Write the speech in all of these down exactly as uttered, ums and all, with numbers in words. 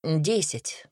Десять.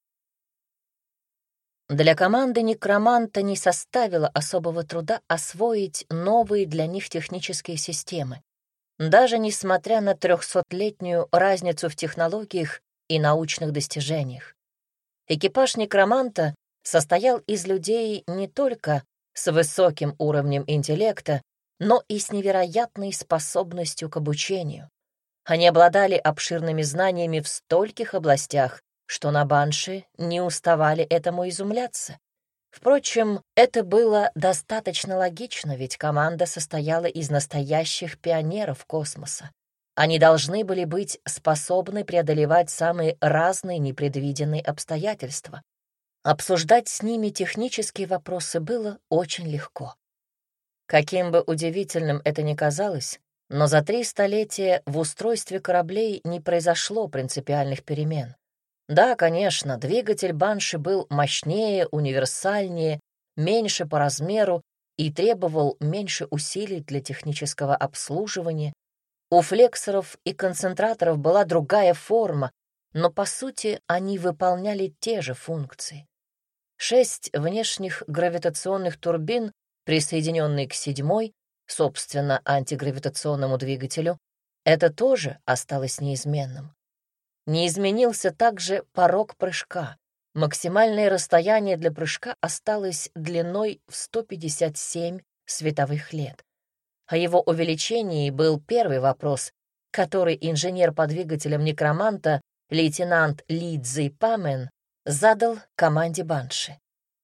Для команды некроманта не составило особого труда освоить новые для них технические системы, даже несмотря на трехсотлетнюю разницу в технологиях и научных достижениях. Экипаж некроманта состоял из людей не только с высоким уровнем интеллекта, но и с невероятной способностью к обучению. Они обладали обширными знаниями в стольких областях, что на Банши не уставали этому изумляться. Впрочем, это было достаточно логично, ведь команда состояла из настоящих пионеров космоса. Они должны были быть способны преодолевать самые разные непредвиденные обстоятельства. Обсуждать с ними технические вопросы было очень легко. Каким бы удивительным это ни казалось, но за три столетия в устройстве кораблей не произошло принципиальных перемен. Да, конечно, двигатель Банши был мощнее, универсальнее, меньше по размеру и требовал меньше усилий для технического обслуживания. У флексоров и концентраторов была другая форма, но, по сути, они выполняли те же функции. Шесть внешних гравитационных турбин, присоединенные к седьмой, собственно, антигравитационному двигателю, это тоже осталось неизменным. Не изменился также порог прыжка. Максимальное расстояние для прыжка осталось длиной в сто пятьдесят семь световых лет. О его увеличении был первый вопрос, который инженер по двигателям некроманта, лейтенант Ли Цзи Памен, задал команде Банши.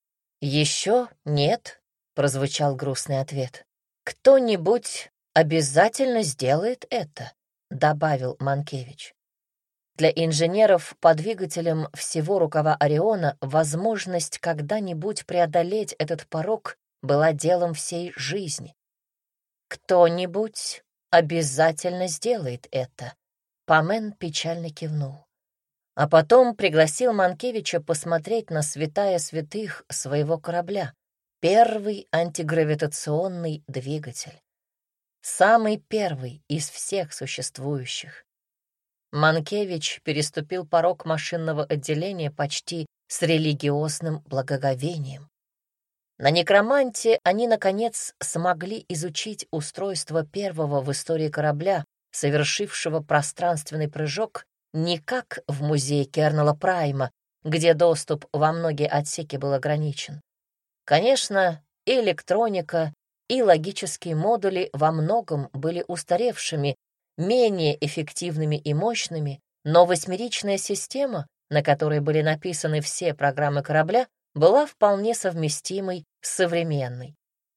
«Еще нет», — прозвучал грустный ответ. «Кто-нибудь обязательно сделает это», — добавил Манкевич. Для инженеров по двигателям всего рукава Ориона возможность когда-нибудь преодолеть этот порог была делом всей жизни. «Кто-нибудь обязательно сделает это», — Памен печально кивнул. А потом пригласил Манкевича посмотреть на святая святых своего корабля, первый антигравитационный двигатель. Самый первый из всех существующих. Манкевич переступил порог машинного отделения почти с религиозным благоговением. На некроманте они, наконец, смогли изучить устройство первого в истории корабля, совершившего пространственный прыжок, не как в музее Кернела Прайма, где доступ во многие отсеки был ограничен. Конечно, и электроника, и логические модули во многом были устаревшими, менее эффективными и мощными, но восьмеричная система, на которой были написаны все программы корабля, была вполне совместимой с современной.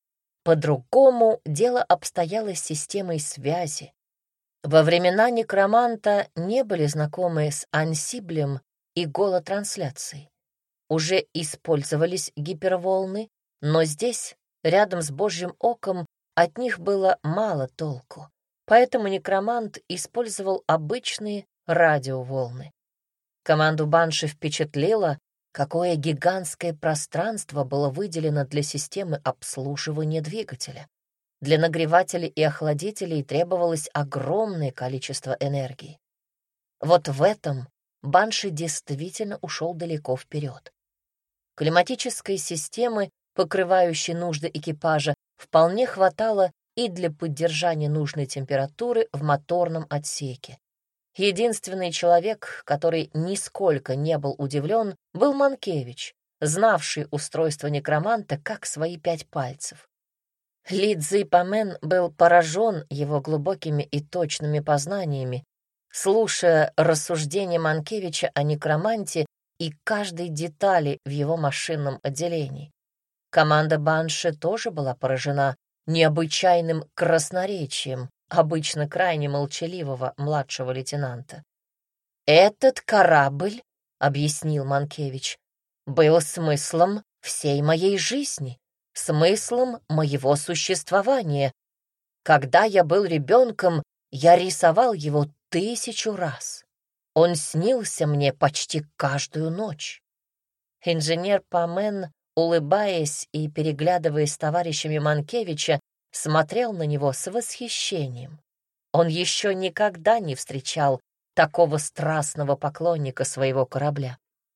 По-другому дело обстояло с системой связи. Во времена некроманта не были знакомы с ансиблем и голотрансляцией. Уже использовались гиперволны, но здесь, рядом с Божьим оком, от них было мало толку. Поэтому некромант использовал обычные радиоволны. Команду Банши впечатлило, какое гигантское пространство было выделено для системы обслуживания двигателя. Для нагревателей и охладителей требовалось огромное количество энергии. Вот в этом Банши действительно ушел далеко вперед. Климатической системы, покрывающей нужды экипажа, вполне хватало и для поддержания нужной температуры в моторном отсеке. Единственный человек, который нисколько не был удивлен, был Манкевич, знавший устройство некроманта как свои пять пальцев. Ли Цзи Памен был поражен его глубокими и точными познаниями, слушая рассуждения Манкевича о некроманте и каждой детали в его машинном отделении. Команда Банши тоже была поражена необычайным красноречием обычно крайне молчаливого младшего лейтенанта. «Этот корабль, — объяснил Манкевич, — был смыслом всей моей жизни, смыслом моего существования. Когда я был ребенком, я рисовал его тысячу раз. Он снился мне почти каждую ночь». Инженер Памен, улыбаясь и переглядываясь с товарищами Манкевича, смотрел на него с восхищением. Он еще никогда не встречал такого страстного поклонника своего корабля.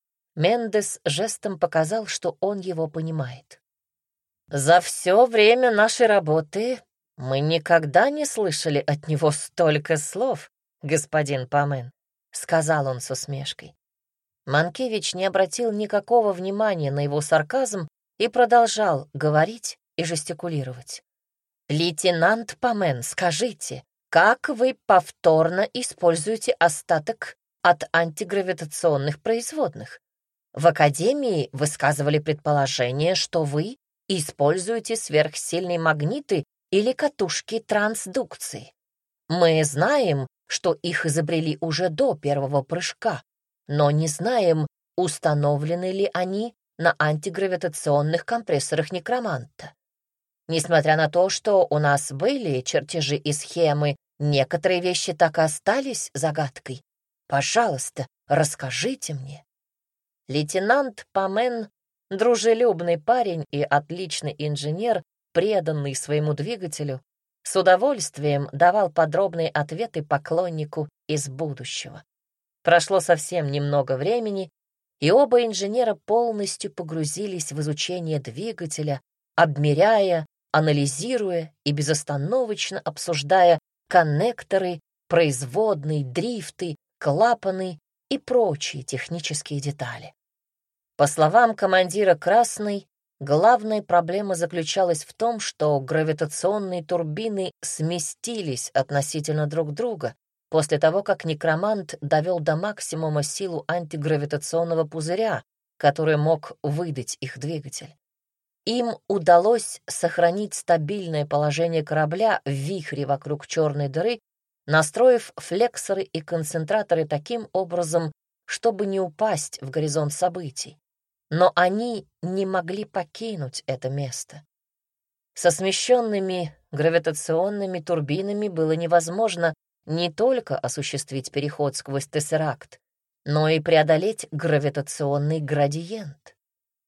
Мендес жестом показал, что он его понимает. «За все время нашей работы мы никогда не слышали от него столько слов, господин Помен», — сказал он с усмешкой. Манкевич не обратил никакого внимания на его сарказм и продолжал говорить и жестикулировать. «Лейтенант Помен, скажите, как вы повторно используете остаток от антигравитационных производных? В Академии высказывали предположение, что вы используете сверхсильные магниты или катушки трансдукции. Мы знаем, что их изобрели уже до первого прыжка, но не знаем, установлены ли они на антигравитационных компрессорах некроманта. Несмотря на то, что у нас были чертежи и схемы, некоторые вещи так и остались загадкой. Пожалуйста, расскажите мне». Лейтенант Помен, дружелюбный парень и отличный инженер, преданный своему двигателю, с удовольствием давал подробные ответы поклоннику из будущего. Прошло совсем немного времени, и оба инженера полностью погрузились в изучение двигателя, обмеряя, анализируя и безостановочно обсуждая коннекторы, производные, дрифты, клапаны и прочие технические детали. По словам командира «Красной», главная проблема заключалась в том, что гравитационные турбины сместились относительно друг друга после того, как некромант довел до максимума силу антигравитационного пузыря, который мог выдать их двигатель. Им удалось сохранить стабильное положение корабля в вихре вокруг черной дыры, настроив флексоры и концентраторы таким образом, чтобы не упасть в горизонт событий. Но они не могли покинуть это место. Со смещенными гравитационными турбинами было невозможно не только осуществить переход сквозь тессеракт, но и преодолеть гравитационный градиент.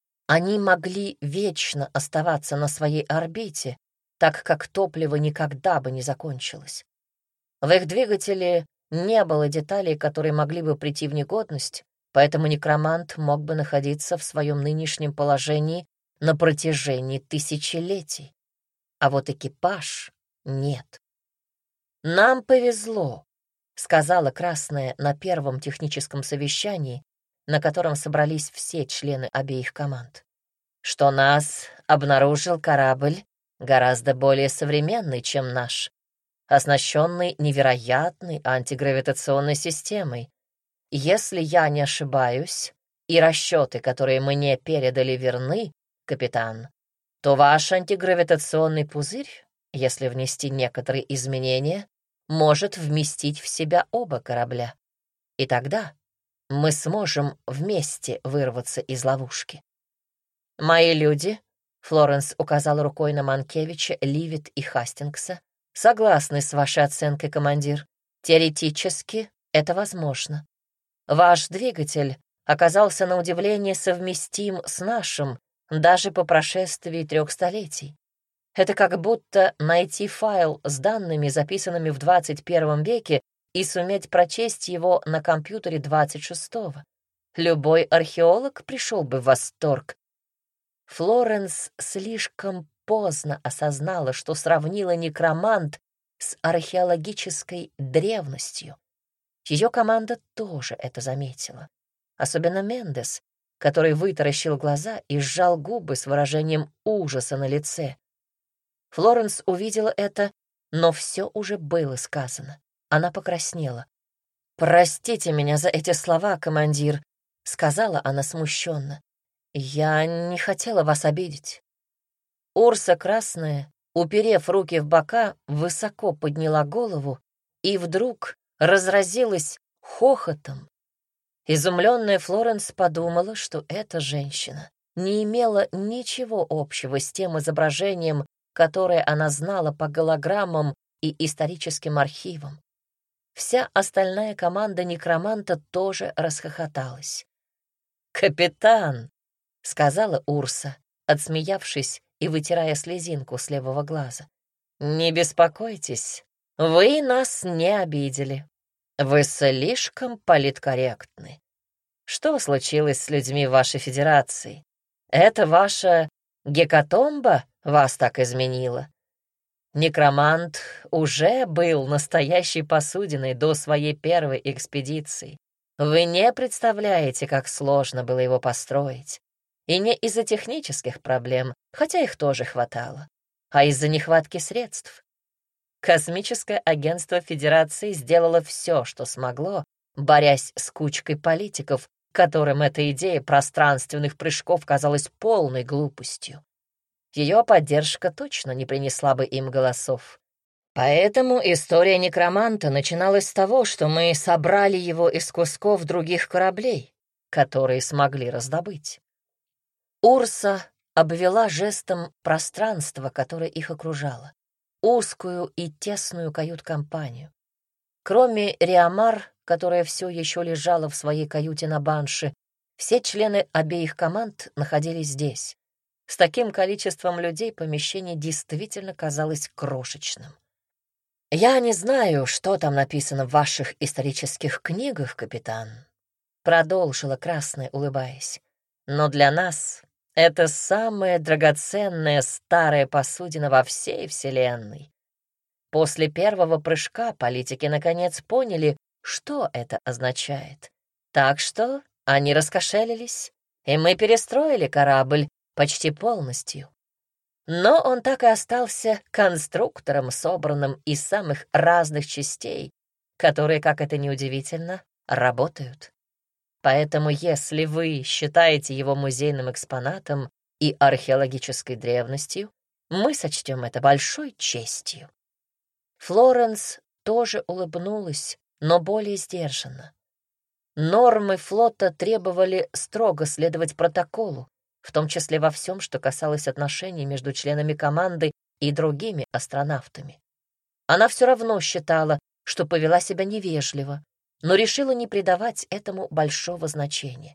Они могли вечно оставаться на своей орбите, так как топливо никогда бы не закончилось. В их двигателе не было деталей, которые могли бы прийти в негодность, поэтому некромант мог бы находиться в своем нынешнем положении на протяжении тысячелетий. А вот экипаж нет. «Нам повезло», — сказала Красная на первом техническом совещании, на котором собрались все члены обеих команд, «что нас обнаружил корабль гораздо более современный, чем наш, оснащенный невероятной антигравитационной системой. Если я не ошибаюсь, и расчеты, которые мне передали, верны, капитан, то ваш антигравитационный пузырь, если внести некоторые изменения, может вместить в себя оба корабля. И тогда мы сможем вместе вырваться из ловушки. Мои люди, Флоренс указал рукой на Манкевича, Ливит и Хастингса, согласны с вашей оценкой, командир. Теоретически это возможно. Ваш двигатель оказался на удивление совместим с нашим, даже по прошествии трех столетий. Это как будто найти файл с данными, записанными в двадцать первом веке, и суметь прочесть его на компьютере двадцать шестого. Любой археолог пришел бы в восторг. Флоренс слишком поздно осознала, что сравнила некромант с археологической древностью. Ее команда тоже это заметила. Особенно Мендес, который вытаращил глаза и сжал губы с выражением ужаса на лице. Флоренс увидела это, но все уже было сказано. Она покраснела. «Простите меня за эти слова, командир», — сказала она смущенно. «Я не хотела вас обидеть». Урса Красная, уперев руки в бока, высоко подняла голову и вдруг разразилась хохотом. Изумленная Флоренс подумала, что эта женщина не имела ничего общего с тем изображением, которое она знала по голограммам и историческим архивам. Вся остальная команда некроманта тоже расхохоталась. «Капитан», — сказала Урса, отсмеявшись и вытирая слезинку с левого глаза, — «не беспокойтесь, вы нас не обидели. Вы слишком политкорректны. Что случилось с людьми в вашей федерации? Это ваша гекатомба вас так изменила? Некромант уже был настоящей посудиной до своей первой экспедиции. Вы не представляете, как сложно было его построить. И не из-за технических проблем, хотя их тоже хватало, а из-за нехватки средств. Космическое агентство Федерации сделало все, что смогло, борясь с кучкой политиков, которым эта идея пространственных прыжков казалась полной глупостью. Ее поддержка точно не принесла бы им голосов. Поэтому история некроманта начиналась с того, что мы собрали его из кусков других кораблей, которые смогли раздобыть. Урса обвела жестом пространство, которое их окружало, узкую и тесную кают-компанию. Кроме Риамар, которая все еще лежала в своей каюте на банше, все члены обеих команд находились здесь. С таким количеством людей помещение действительно казалось крошечным. «Я не знаю, что там написано в ваших исторических книгах, капитан», — продолжила Красная, улыбаясь. «Но для нас это самая драгоценная старая посудина во всей Вселенной. После первого прыжка политики наконец поняли, что это означает. Так что они раскошелились, и мы перестроили корабль почти полностью. Но он так и остался конструктором, собранным из самых разных частей, которые, как это ни удивительно, работают. Поэтому если вы считаете его музейным экспонатом и археологической древностью, мы сочтем это большой честью». Флоренс тоже улыбнулась, но более сдержанно. Нормы флота требовали строго следовать протоколу, в том числе во всем, что касалось отношений между членами команды и другими астронавтами. Она все равно считала, что повела себя невежливо, но решила не придавать этому большого значения.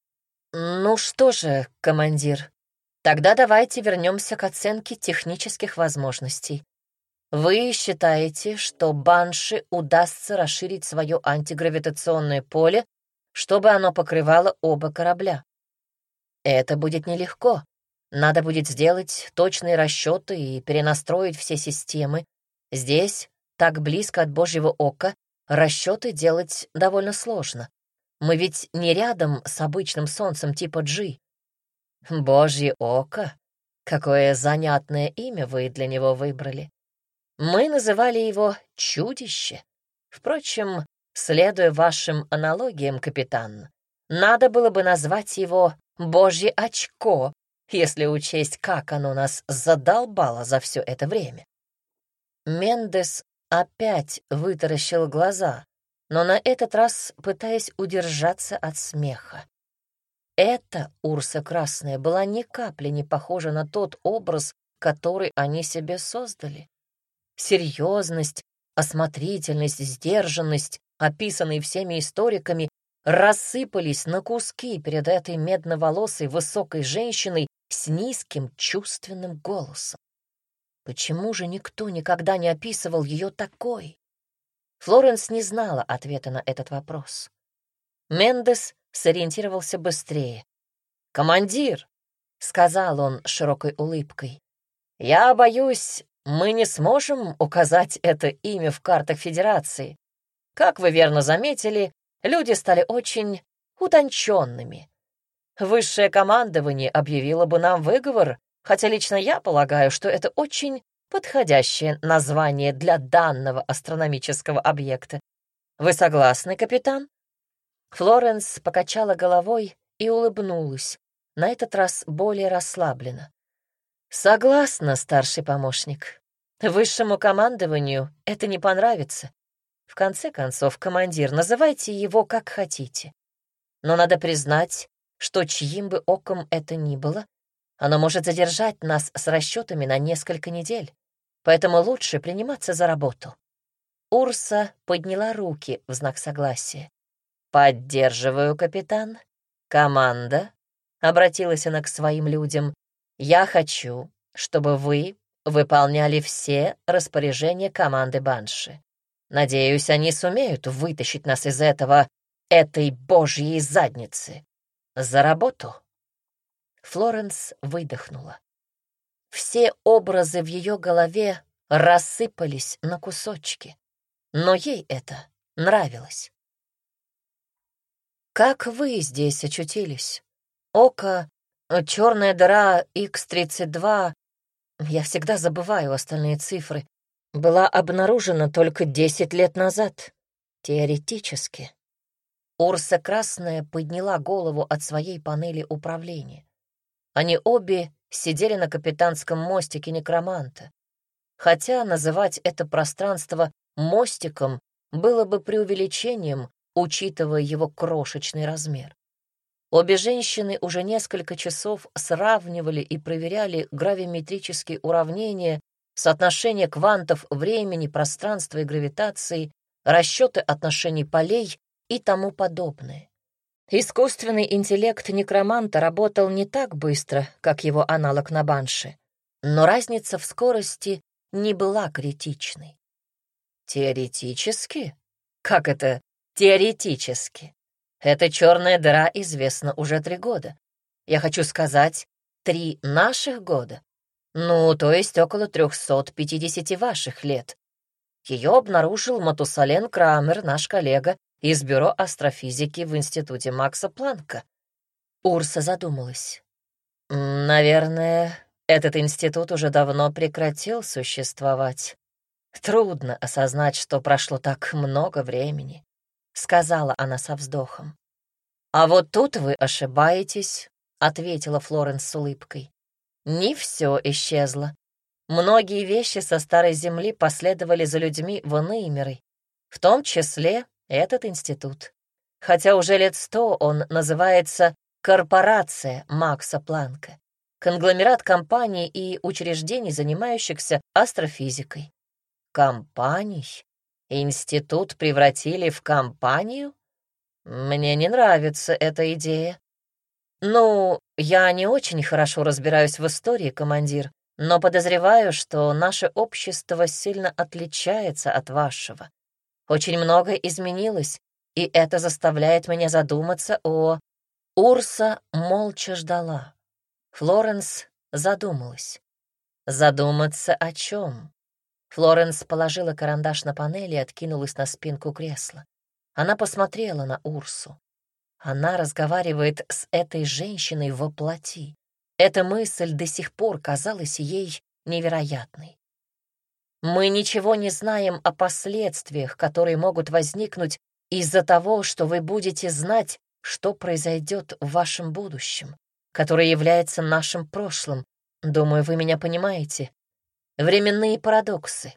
«Ну что же, командир, тогда давайте вернемся к оценке технических возможностей. Вы считаете, что Банши удастся расширить свое антигравитационное поле, чтобы оно покрывало оба корабля? Это будет нелегко. Надо будет сделать точные расчеты и перенастроить все системы. Здесь, так близко от Божьего ока, расчеты делать довольно сложно. Мы ведь не рядом с обычным Солнцем типа G. Божье око? Какое занятное имя вы для него выбрали. Мы называли его «чудище». Впрочем, следуя вашим аналогиям, капитан, надо было бы назвать его «Божье очко», если учесть, как оно нас задолбало за все это время. Мендес опять вытаращил глаза, но на этот раз пытаясь удержаться от смеха. Эта Урса Красная была ни капли не похожа на тот образ, который они себе создали. Серьезность, осмотрительность, сдержанность, описанные всеми историками, рассыпались на куски перед этой медноволосой высокой женщиной с низким чувственным голосом. Почему же никто никогда не описывал ее такой? Флоренс не знала ответа на этот вопрос. Мендес сориентировался быстрее. «Командир», — сказал он с широкой улыбкой, — «я боюсь, мы не сможем указать это имя в картах Федерации. Как вы верно заметили, люди стали очень утонченными. Высшее командование объявило бы нам выговор, хотя лично я полагаю, что это очень подходящее название для данного астрономического объекта. Вы согласны, капитан?» Флоренс покачала головой и улыбнулась, на этот раз более расслабленно. «Согласна, старший помощник. Высшему командованию это не понравится. В конце концов, командир, называйте его как хотите. Но надо признать, что чьим бы оком это ни было, оно может задержать нас с расчетами на несколько недель, поэтому лучше приниматься за работу». Урса подняла руки в знак согласия. «Поддерживаю, капитан. Команда», — обратилась она к своим людям, — «я хочу, чтобы вы выполняли все распоряжения команды Банши. Надеюсь, они сумеют вытащить нас из этого, этой божьей задницы. За работу!» Флоренс выдохнула. Все образы в ее голове рассыпались на кусочки, но ей это нравилось. «Как вы здесь очутились? Око, черная дыра икс тридцать два, я всегда забываю остальные цифры, была обнаружена только десять лет назад, теоретически». Урса Красная подняла голову от своей панели управления. Они обе сидели на капитанском мостике некроманта. Хотя называть это пространство мостиком было бы преувеличением, учитывая его крошечный размер. Обе женщины уже несколько часов сравнивали и проверяли гравиметрические уравнения, соотношение квантов времени, пространства и гравитации, расчеты отношений полей и тому подобное. Искусственный интеллект некроманта работал не так быстро, как его аналог на банше, но разница в скорости не была критичной. Теоретически? Как это теоретически? Эта черная дыра известна уже три года. Я хочу сказать, три наших года. Ну, то есть около трехсот пятидесяти ваших лет. Ее обнаружил Матусален Крамер, наш коллега, из Бюро астрофизики в Институте Макса Планка. Урса задумалась. Наверное, этот институт уже давно прекратил существовать. Трудно осознать, что прошло так много времени, сказала она со вздохом. А вот тут вы ошибаетесь, ответила Флоренс с улыбкой. Не все исчезло. Многие вещи со Старой Земли последовали за людьми в иные миры, в том числе этот институт. Хотя уже лет сто он называется «Корпорация Макса Планка», конгломерат компаний и учреждений, занимающихся астрофизикой. Компаний? Институт превратили в компанию? Мне не нравится эта идея. Ну, я не очень хорошо разбираюсь в истории, командир, но подозреваю, что наше общество сильно отличается от вашего. Очень многое изменилось, и это заставляет меня задуматься о... Урса молча ждала. Флоренс задумалась. Задуматься о чем? Флоренс положила карандаш на панель и откинулась на спинку кресла. Она посмотрела на Урсу. Она разговаривает с этой женщиной во плоти. Эта мысль до сих пор казалась ей невероятной. Мы ничего не знаем о последствиях, которые могут возникнуть из-за того, что вы будете знать, что произойдет в вашем будущем, которое является нашим прошлым. Думаю, вы меня понимаете. Временные парадоксы.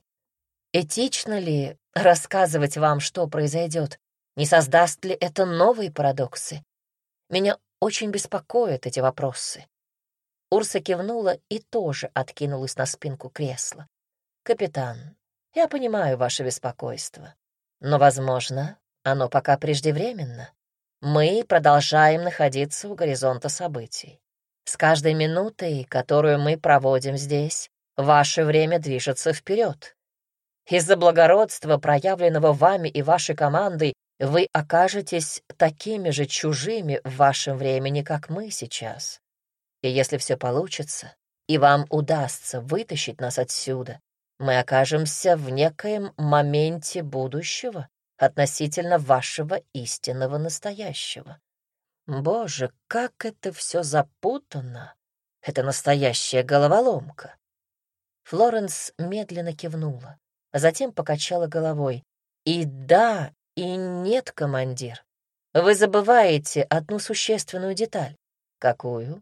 Этично ли рассказывать вам, что произойдет? Не создаст ли это новые парадоксы? Меня очень беспокоят эти вопросы. Урса кивнула и тоже откинулась на спинку кресла. «Капитан, я понимаю ваше беспокойство, но, возможно, оно пока преждевременно. Мы продолжаем находиться у горизонта событий. С каждой минутой, которую мы проводим здесь, ваше время движется вперед. Из-за благородства, проявленного вами и вашей командой, вы окажетесь такими же чужими в вашем времени, как мы сейчас. И если все получится, и вам удастся вытащить нас отсюда, мы окажемся в некоем моменте будущего относительно вашего истинного настоящего. Боже, как это все запутанно! Это настоящая головоломка. Флоренс медленно кивнула, а затем покачала головой. И да, и нет, командир. Вы забываете одну существенную деталь. Какую?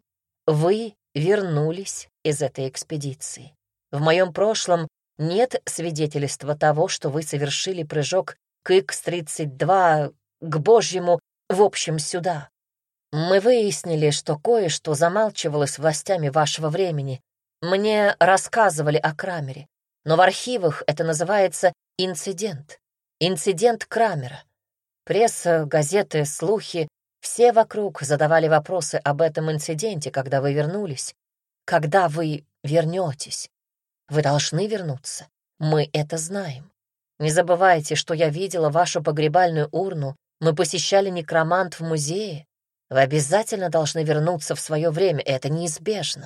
Вы вернулись из этой экспедиции. В моем прошлом нет свидетельства того, что вы совершили прыжок к икс тридцать два, к Божьему, в общем, сюда. Мы выяснили, что кое-что замалчивалось властями вашего времени. Мне рассказывали о Крамере, но в архивах это называется инцидент. Инцидент Крамера. Пресса, газеты, слухи — все вокруг задавали вопросы об этом инциденте, когда вы вернулись. Когда вы вернетесь? Вы должны вернуться. Мы это знаем. Не забывайте, что я видела вашу погребальную урну, мы посещали некромант в музее. Вы обязательно должны вернуться в свое время, это неизбежно».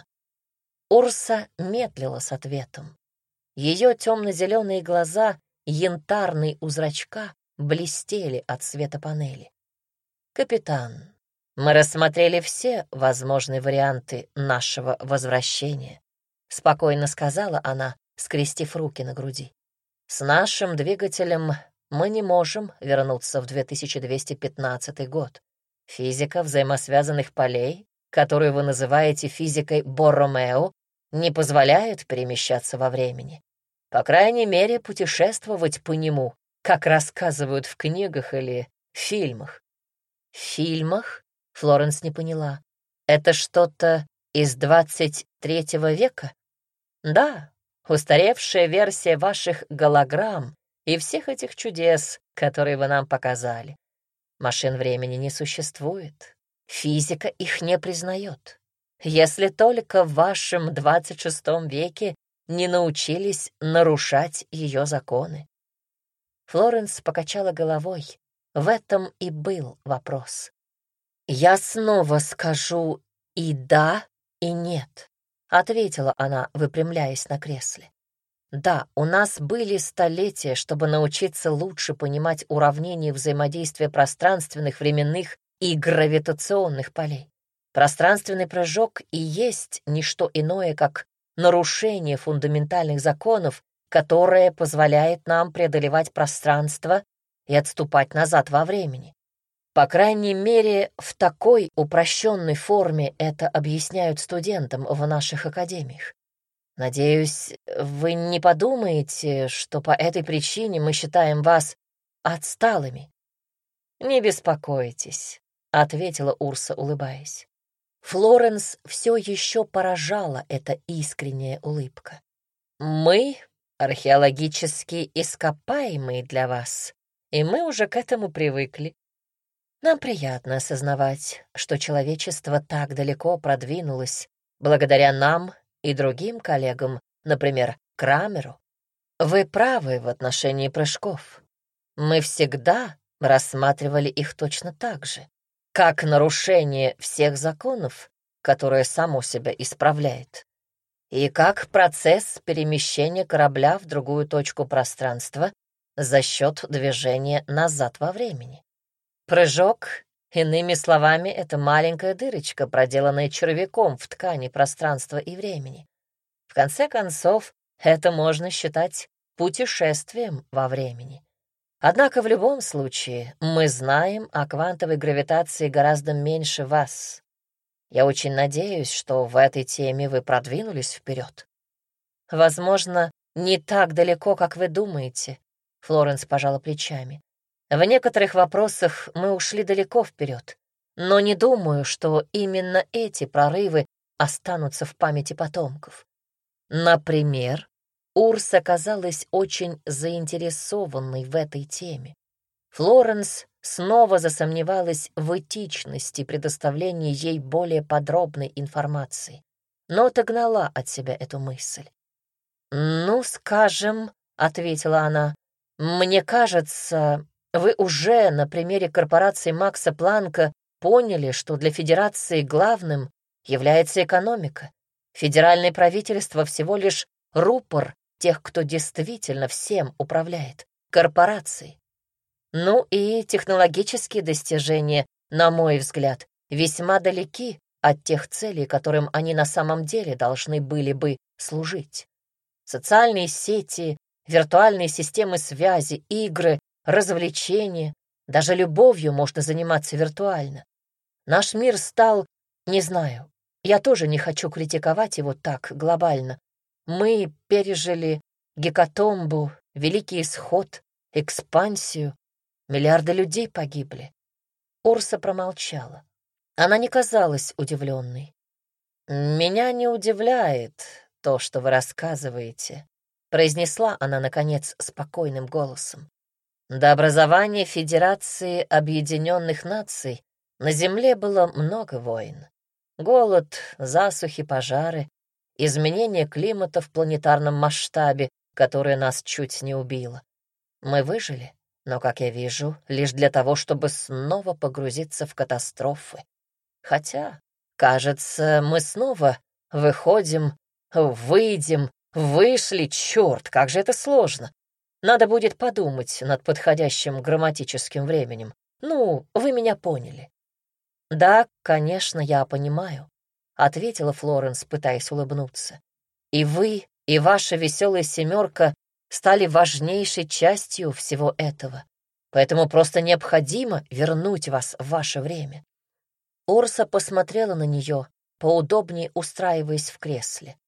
Урса медлила с ответом. Ее темно-зеленые глаза, янтарные у зрачка, блестели от света панели. «Капитан, мы рассмотрели все возможные варианты нашего возвращения», — спокойно сказала она, скрестив руки на груди. «С нашим двигателем мы не можем вернуться в две тысячи двести пятнадцатый год. Физика взаимосвязанных полей, которую вы называете физикой Борромео, не позволяет перемещаться во времени. По крайней мере, путешествовать по нему, как рассказывают в книгах или фильмах». «В фильмах?» — Флоренс не поняла. «Это что-то из двадцать третьего века?» «Да, устаревшая версия ваших голограмм и всех этих чудес, которые вы нам показали. Машин времени не существует. Физика их не признает. Если только в вашем двадцать шестом веке не научились нарушать ее законы». Флоренс покачала головой. В этом и был вопрос. «Я снова скажу и да, и нет», — ответила она, выпрямляясь на кресле. «Да, у нас были столетия, чтобы научиться лучше понимать уравнение взаимодействия пространственных, временных и гравитационных полей. Пространственный прыжок и есть не что иное, как нарушение фундаментальных законов, которое позволяет нам преодолевать пространство и отступать назад во времени. По крайней мере, в такой упрощенной форме это объясняют студентам в наших академиях. Надеюсь, вы не подумаете, что по этой причине мы считаем вас отсталыми». «Не беспокойтесь», — ответила Урса, улыбаясь. Флоренс все еще поражала эта искренняя улыбка. «Мы — археологически ископаемые для вас, и мы уже к этому привыкли. Нам приятно осознавать, что человечество так далеко продвинулось благодаря нам и другим коллегам, например, Крамеру. Вы правы в отношении прыжков. Мы всегда рассматривали их точно так же, как нарушение всех законов, которое само себя исправляет, и как процесс перемещения корабля в другую точку пространства за счет движения назад во времени. Прыжок, иными словами, это маленькая дырочка, проделанная червяком в ткани пространства и времени. В конце концов, это можно считать путешествием во времени. Однако в любом случае мы знаем о квантовой гравитации гораздо меньше вас. Я очень надеюсь, что в этой теме вы продвинулись вперед. Возможно, не так далеко, как вы думаете, — Флоренс пожала плечами. В некоторых вопросах мы ушли далеко вперед, но не думаю, что именно эти прорывы останутся в памяти потомков. Например, Урса казалась очень заинтересованной в этой теме. Флоренс снова засомневалась в этичности предоставления ей более подробной информации, но отогнала от себя эту мысль. «Ну, скажем, — ответила она, — мне кажется, вы уже на примере корпорации Макса Планка поняли, что для Федерации главным является экономика. Федеральное правительство всего лишь рупор тех, кто действительно всем управляет — корпорации. Ну и технологические достижения, на мой взгляд, весьма далеки от тех целей, которым они на самом деле должны были бы служить. Социальные сети, виртуальные системы связи, игры, развлечения, даже любовью можно заниматься виртуально. Наш мир стал, не знаю, я тоже не хочу критиковать его так глобально. Мы пережили гекатомбу, Великий Исход, экспансию. Миллиарды людей погибли. Урса промолчала. Она не казалась удивленной. «Меня не удивляет то, что вы рассказываете», — произнесла она, наконец, спокойным голосом. «До образования Федерации Объединенных Наций на Земле было много войн. Голод, засухи, пожары, изменение климата в планетарном масштабе, которое нас чуть не убило. Мы выжили, но, как я вижу, лишь для того, чтобы снова погрузиться в катастрофы. Хотя, кажется, мы снова выходим, выйдем, вышли, черт, как же это сложно. Надо будет подумать над подходящим грамматическим временем. Ну, вы меня поняли. «Да, конечно, я понимаю», — ответила Флоренс, пытаясь улыбнуться. «И вы, и ваша веселая семерка стали важнейшей частью всего этого, поэтому просто необходимо вернуть вас в ваше время». Урса посмотрела на нее, поудобнее устраиваясь в кресле.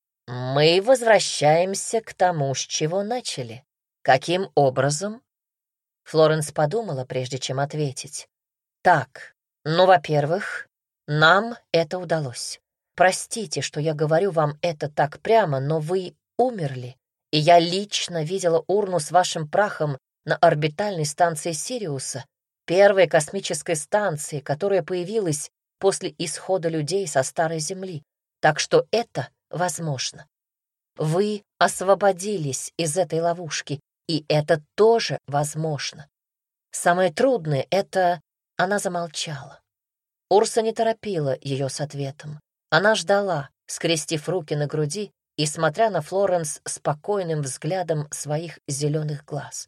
«Мы возвращаемся к тому, с чего начали. Каким образом?» Флоренс подумала, прежде чем ответить. «Так, ну, во-первых, нам это удалось. Простите, что я говорю вам это так прямо, но вы умерли, и я лично видела урну с вашим прахом на орбитальной станции Сириуса, первой космической станции, которая появилась после исхода людей со Старой Земли. Так что это возможно. Вы освободились из этой ловушки, и это тоже возможно. Самое трудное — это... Она замолчала. Урса не торопила ее с ответом. Она ждала, скрестив руки на груди и смотря на Флоренс спокойным взглядом своих зеленых глаз.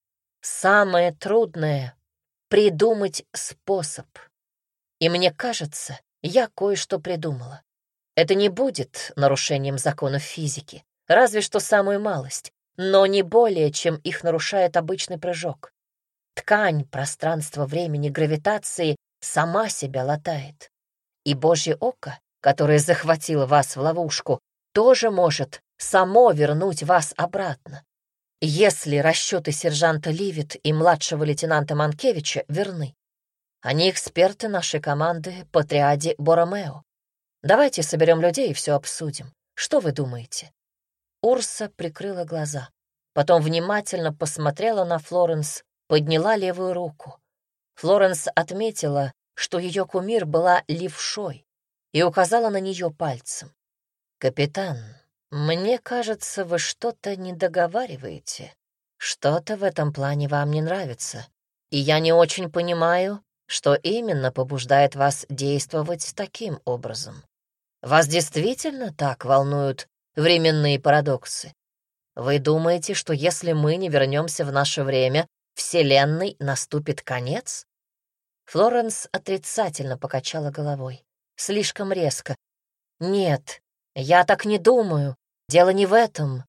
Самое трудное — придумать способ. И мне кажется, я кое-что придумала. Это не будет нарушением законов физики, разве что самую малость, но не более, чем их нарушает обычный прыжок. Ткань пространства-времени гравитации сама себя латает. И Божье око, которое захватило вас в ловушку, тоже может само вернуть вас обратно. Если расчеты сержанта Ливит и младшего лейтенанта Манкевича верны. Они эксперты нашей команды по триаде Боромео. Давайте соберем людей и все обсудим. Что вы думаете?» Урса прикрыла глаза, потом внимательно посмотрела на Флоренс, подняла левую руку. Флоренс отметила, что ее кумир была левшой, и указала на нее пальцем. «Капитан, мне кажется, вы что-то не договариваете. Что-то в этом плане вам не нравится, и я не очень понимаю, что именно побуждает вас действовать таким образом. Вас действительно так волнуют временные парадоксы? Вы думаете, что если мы не вернемся в наше время, Вселенной наступит конец?» Флоренс отрицательно покачала головой. Слишком резко. «Нет, я так не думаю. Дело не в этом».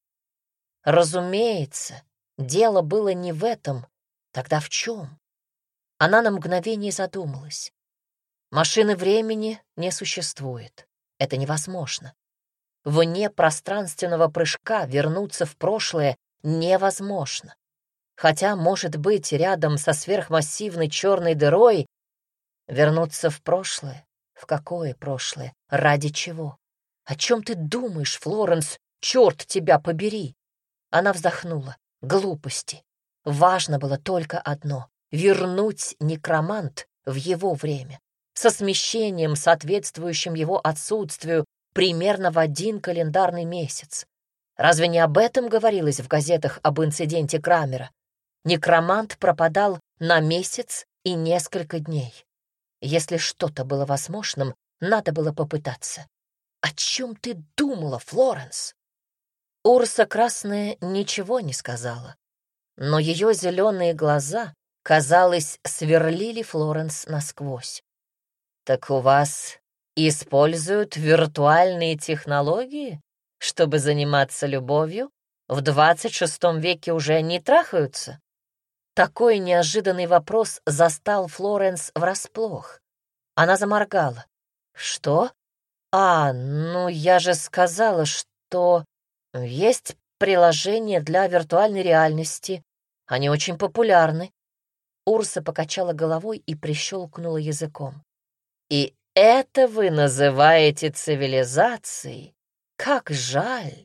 Разумеется, дело было не в этом. Тогда в чем? Она на мгновение задумалась. Машины времени не существует. Это невозможно. Вне пространственного прыжка вернуться в прошлое невозможно. Хотя, может быть, рядом со сверхмассивной черной дырой вернуться в прошлое? В какое прошлое? Ради чего? О чем ты думаешь, Флоренс? Черт тебя побери! Она вздохнула. Глупости. Важно было только одно — вернуть некромант в его время, со смещением, соответствующим его отсутствию, примерно в один календарный месяц. Разве не об этом говорилось в газетах об инциденте Крамера? Некромант пропадал на месяц и несколько дней. Если что-то было возможным, надо было попытаться. О чем ты думала, Флоренс? Урса Красная ничего не сказала, но ее зеленые глаза, казалось, сверлили Флоренс насквозь. «Так у вас используют виртуальные технологии, чтобы заниматься любовью? В двадцать шестом веке уже не трахаются?» Такой неожиданный вопрос застал Флоренс врасплох. Она заморгала. «Что? А, ну я же сказала, что есть приложения для виртуальной реальности. Они очень популярны». Урса покачала головой и прищелкнула языком. «И это вы называете цивилизацией? Как жаль!»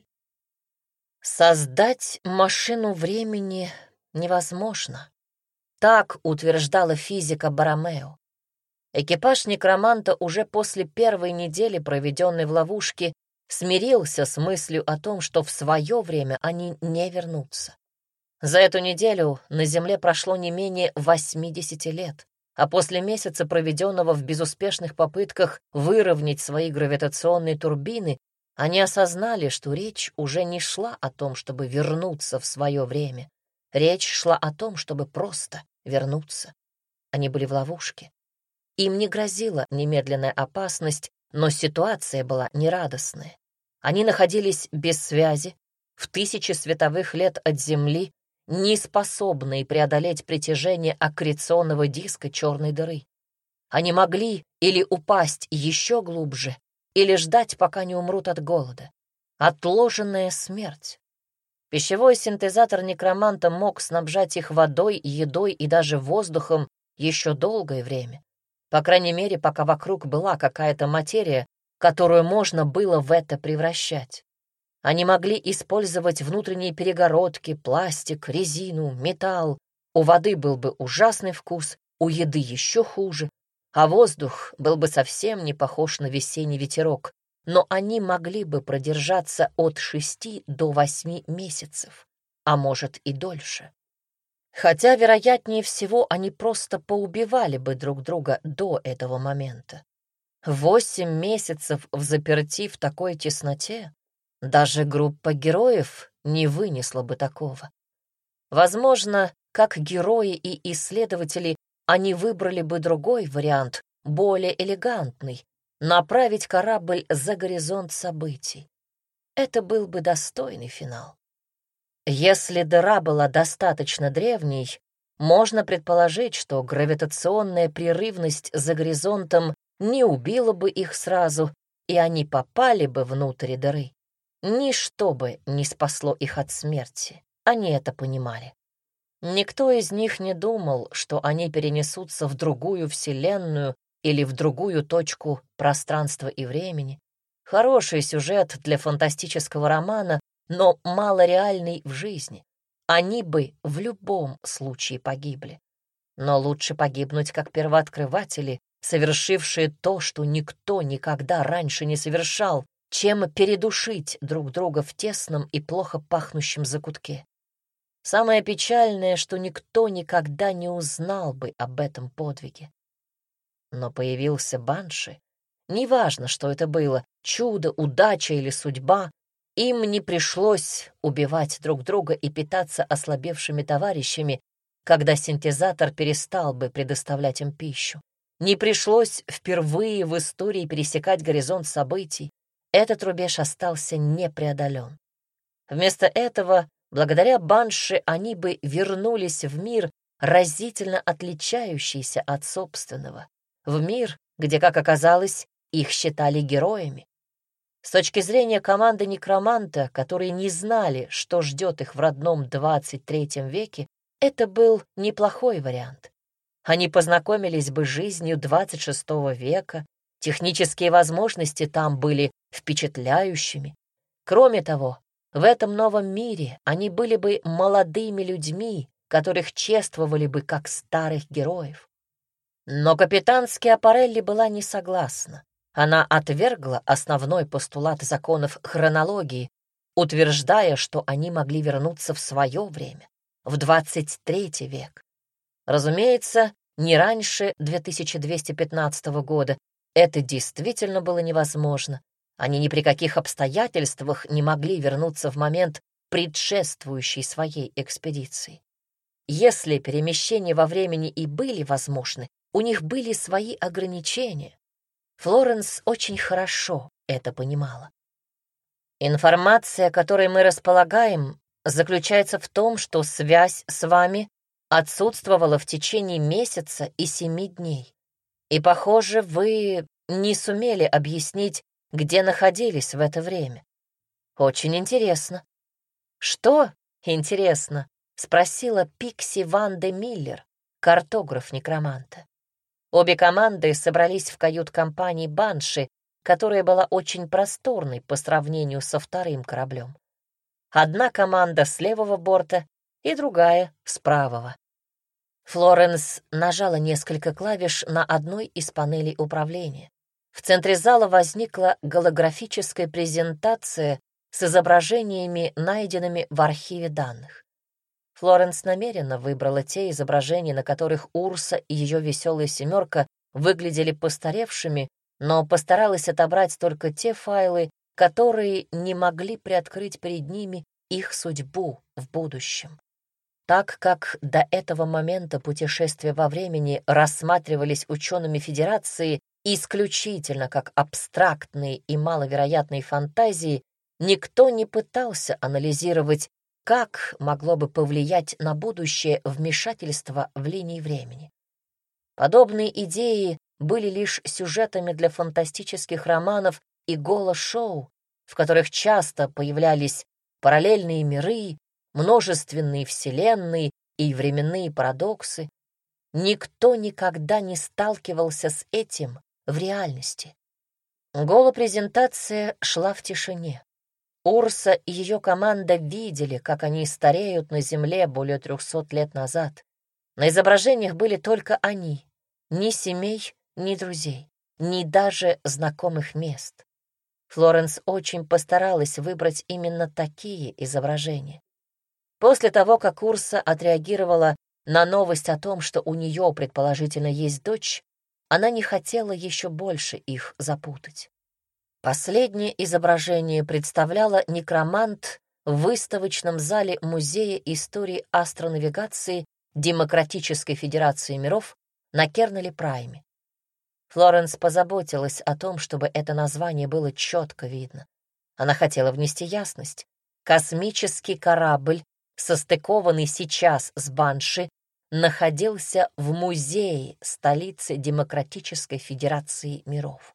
Создать машину времени невозможно. Так утверждала физика Боромео. Экипаж некроманта уже после первой недели, проведенной в ловушке, смирился с мыслью о том, что в свое время они не вернутся. За эту неделю на Земле прошло не менее восьмидесяти лет, а после месяца, проведенного в безуспешных попытках выровнять свои гравитационные турбины, они осознали, что речь уже не шла о том, чтобы вернуться в свое время. Речь шла о том, чтобы просто вернуться. Они были в ловушке. Им не грозила немедленная опасность, но ситуация была нерадостная. Они находились без связи, в тысячи световых лет от Земли, не способные преодолеть притяжение аккреционного диска черной дыры. Они могли или упасть еще глубже, или ждать, пока не умрут от голода. Отложенная смерть. Пищевой синтезатор некроманта мог снабжать их водой, едой и даже воздухом еще долгое время. По крайней мере, пока вокруг была какая-то материя, которую можно было в это превращать. Они могли использовать внутренние перегородки, пластик, резину, металл. У воды был бы ужасный вкус, у еды еще хуже, а воздух был бы совсем не похож на весенний ветерок. Но они могли бы продержаться от шести до восьми месяцев, а может и дольше. Хотя, вероятнее всего, они просто поубивали бы друг друга до этого момента. Восемь месяцев взаперти в такой тесноте? Даже группа героев не вынесла бы такого. Возможно, как герои и исследователи, они выбрали бы другой вариант, более элегантный, направить корабль за горизонт событий. Это был бы достойный финал. Если дыра была достаточно древней, можно предположить, что гравитационная прерывность за горизонтом не убила бы их сразу, и они попали бы внутрь дыры. Ничто бы не спасло их от смерти. Они это понимали. Никто из них не думал, что они перенесутся в другую вселенную или в другую точку пространства и времени. Хороший сюжет для фантастического романа, но малореальный в жизни. Они бы в любом случае погибли. Но лучше погибнуть как первооткрыватели, совершившие то, что никто никогда раньше не совершал, чем передушить друг друга в тесном и плохо пахнущем закутке. Самое печальное, что никто никогда не узнал бы об этом подвиге. Но появился Банши. Неважно, что это было, чудо, удача или судьба, им не пришлось убивать друг друга и питаться ослабевшими товарищами, когда синтезатор перестал бы предоставлять им пищу. Не пришлось впервые в истории пересекать горизонт событий. Этот рубеж остался непреодолен. Вместо этого, благодаря Банши, они бы вернулись в мир, разительно отличающийся от собственного, в мир, где, как оказалось, их считали героями. С точки зрения команды некроманта, которые не знали, что ждет их в родном двадцать третьем веке, это был неплохой вариант. Они познакомились бы с жизнью двадцать шестого века, технические возможности там были впечатляющими. Кроме того, в этом новом мире они были бы молодыми людьми, которых чествовали бы как старых героев. Но капитан Скиапарелли была не согласна. Она отвергла основной постулат законов хронологии, утверждая, что они могли вернуться в свое время, в двадцать третий век. Разумеется, не раньше две тысячи двести пятнадцатого года. Это действительно было невозможно. Они ни при каких обстоятельствах не могли вернуться в момент, предшествующий своей экспедиции. Если перемещения во времени и были возможны, у них были свои ограничения. Флоренс очень хорошо это понимала. Информация, которой мы располагаем, заключается в том, что связь с вами отсутствовала в течение месяца и семи дней. И, похоже, вы не сумели объяснить, где находились в это время. Очень интересно. Что интересно? Спросила Пикси Ван де Миллер, картограф некроманта. Обе команды собрались в кают-компании Банши, которая была очень просторной по сравнению со вторым кораблем. Одна команда с левого борта и другая с правого. Флоренс нажала несколько клавиш на одной из панелей управления. В центре зала возникла голографическая презентация с изображениями, найденными в архиве данных. Флоренс намеренно выбрала те изображения, на которых Урса и ее веселая семерка выглядели постаревшими, но постаралась отобрать только те файлы, которые не могли приоткрыть перед ними их судьбу в будущем. Так как до этого момента путешествия во времени рассматривались учеными Федерации исключительно как абстрактные и маловероятные фантазии, никто не пытался анализировать, как могло бы повлиять на будущее вмешательство в линии времени. Подобные идеи были лишь сюжетами для фантастических романов и голо-шоу, в которых часто появлялись параллельные миры, множественные вселенные и временные парадоксы. Никто никогда не сталкивался с этим в реальности. Голопрезентация шла в тишине. Урса и ее команда видели, как они стареют на Земле более трехсот лет назад. На изображениях были только они, ни семей, ни друзей, ни даже знакомых мест. Флоренс очень постаралась выбрать именно такие изображения. После того, как Урса отреагировала на новость о том, что у нее, предположительно, есть дочь, она не хотела еще больше их запутать. Последнее изображение представляло некромант в выставочном зале Музея истории астронавигации Демократической Федерации миров на Кернеле-Прайме. Флоренс позаботилась о том, чтобы это название было четко видно. Она хотела внести ясность. Космический корабль, состыкованный сейчас с Банши, находился в музее столицы Демократической Федерации миров.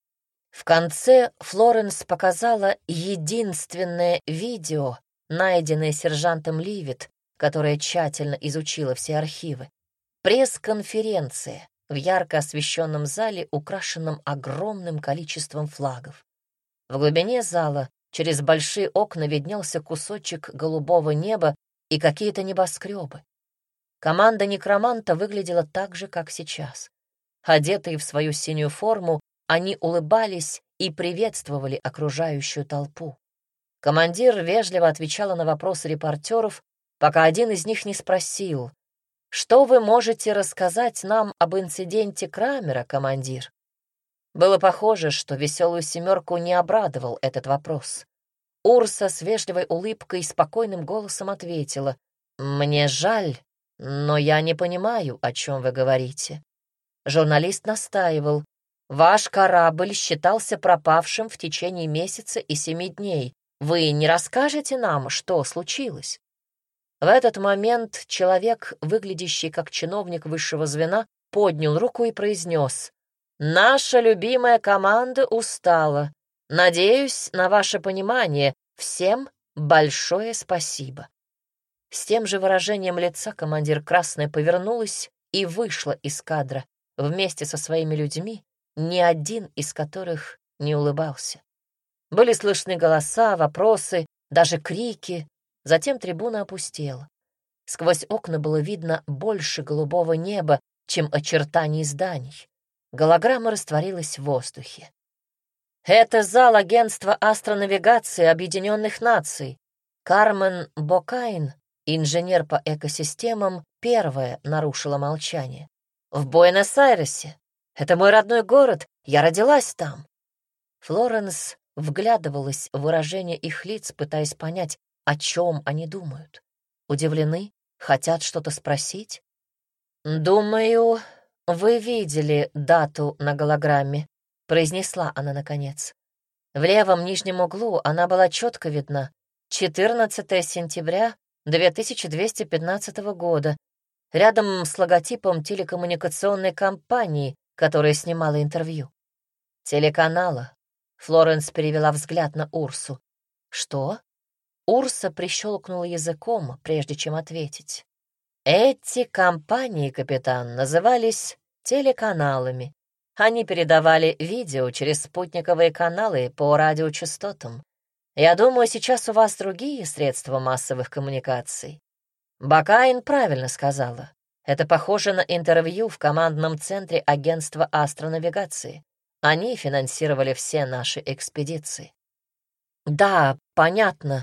В конце Флоренс показала единственное видео, найденное сержантом Ливит, которая тщательно изучила все архивы. Пресс-конференция в ярко освещенном зале, украшенном огромным количеством флагов. В глубине зала через большие окна виднелся кусочек голубого неба и какие-то небоскребы. Команда некроманта выглядела так же, как сейчас. Одетые в свою синюю форму, они улыбались и приветствовали окружающую толпу. Командир вежливо отвечала на вопросы репортеров, пока один из них не спросил: «Что вы можете рассказать нам об инциденте Крамера, командир?» Было похоже, что веселую семерку не обрадовал этот вопрос. Урса с вежливой улыбкой и спокойным голосом ответила: «Мне жаль, но я не понимаю, о чем вы говорите». Журналист настаивал: «Ваш корабль считался пропавшим в течение месяца и семи дней. Вы не расскажете нам, что случилось?» В этот момент человек, выглядящий как чиновник высшего звена, поднял руку и произнес: «Наша любимая команда устала. Надеюсь на ваше понимание. Всем большое спасибо». С тем же выражением лица командир Красная повернулась и вышла из кадра вместе со своими людьми, ни один из которых не улыбался. Были слышны голоса, вопросы, даже крики. Затем трибуна опустела. Сквозь окна было видно больше голубого неба, чем очертаний зданий. Голограмма растворилась в воздухе. «Это зал агентства астронавигации Объединенных Наций. Кармен Бокайн, инженер по экосистемам, первая нарушила молчание. В Буэнос-Айресе. Это мой родной город, я родилась там». Флоренс вглядывалась в выражение их лиц, пытаясь понять, о чем они думают. Удивлены? Хотят что-то спросить? «Думаю, вы видели дату на голограмме», — произнесла она наконец. В левом нижнем углу она была четко видна. четырнадцатое сентября две тысячи двести пятнадцатого года, рядом с логотипом телекоммуникационной компании, которая снимала интервью. «Телеканала». Флоренс перевела взгляд на Урсу. «Что?» Урса прищелкнула языком, прежде чем ответить. «Эти компании, капитан, назывались телеканалами. Они передавали видео через спутниковые каналы по радиочастотам. Я думаю, сейчас у вас другие средства массовых коммуникаций». Бакайн правильно сказала. Это похоже на интервью в командном центре агентства астронавигации. Они финансировали все наши экспедиции. «Да, понятно.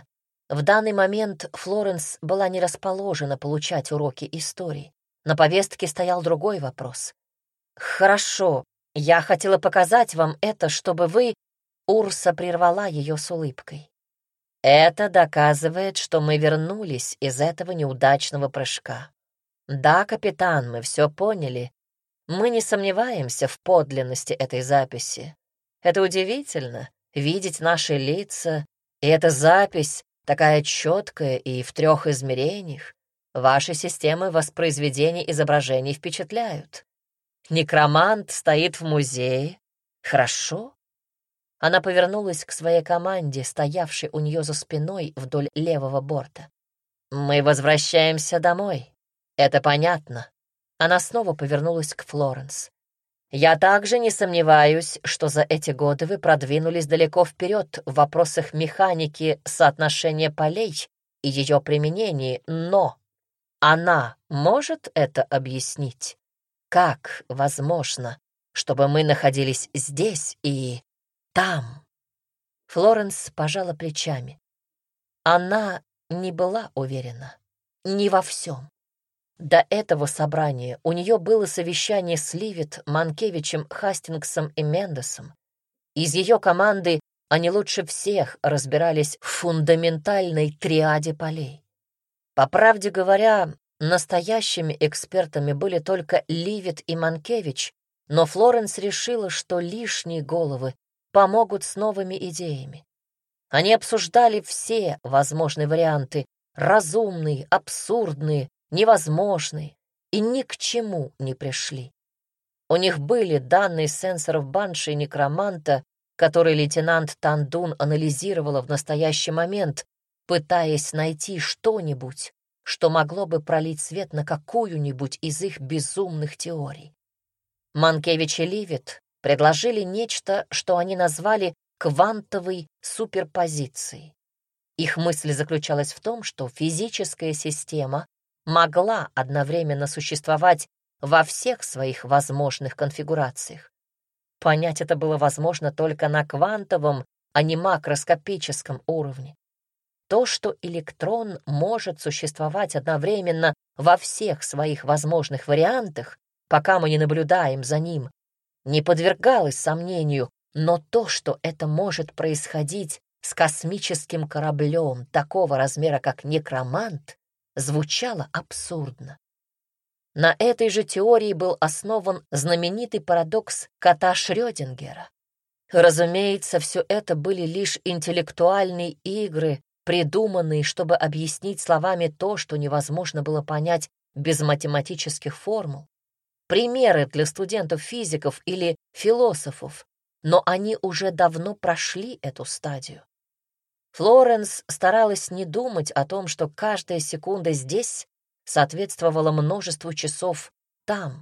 В данный момент Флоренс была не расположена получать уроки истории. На повестке стоял другой вопрос. «Хорошо, я хотела показать вам это, чтобы вы...» Урса прервала ее с улыбкой. «Это доказывает, что мы вернулись из этого неудачного прыжка. Да, капитан, мы все поняли. Мы не сомневаемся в подлинности этой записи. Это удивительно — видеть наши лица, и эта запись такая четкая и в трех измерениях. Ваши системы воспроизведения изображений впечатляют. Некромант стоит в музее. Хорошо?» Она повернулась к своей команде, стоявшей у нее за спиной вдоль левого борта. «Мы возвращаемся домой. Это понятно». Она снова повернулась к Флоренс. «Я также не сомневаюсь, что за эти годы вы продвинулись далеко вперед в вопросах механики соотношения полей и ее применении, но она может это объяснить? Как возможно, чтобы мы находились здесь и там?» Флоренс пожала плечами. Она не была уверена ни во всем. До этого собрания у нее было совещание с Ливет, Манкевичем, Хастингсом и Мендесом. Из ее команды они лучше всех разбирались в фундаментальной триаде полей. По правде говоря, настоящими экспертами были только Ливет и Манкевич, но Флоренс решила, что лишние головы помогут с новыми идеями. Они обсуждали все возможные варианты, разумные, абсурдные, невозможные, и ни к чему не пришли. У них были данные сенсоров Банши и Некроманта, которые лейтенант Тандун анализировала в настоящий момент, пытаясь найти что-нибудь, что могло бы пролить свет на какую-нибудь из их безумных теорий. Манкевич и Ливет предложили нечто, что они назвали квантовой суперпозицией. Их мысль заключалась в том, что физическая система могла одновременно существовать во всех своих возможных конфигурациях. Понять это было возможно только на квантовом, а не макроскопическом уровне. То, что электрон может существовать одновременно во всех своих возможных вариантах, пока мы не наблюдаем за ним, не подвергалось сомнению, но то, что это может происходить с космическим кораблем такого размера, как Некромант, звучало абсурдно. На этой же теории был основан знаменитый парадокс кота Шрёдингера. Разумеется, все это были лишь интеллектуальные игры, придуманные, чтобы объяснить словами то, что невозможно было понять без математических формул. Примеры для студентов-физиков или философов, но они уже давно прошли эту стадию. Флоренс старалась не думать о том, что каждая секунда здесь соответствовала множеству часов там.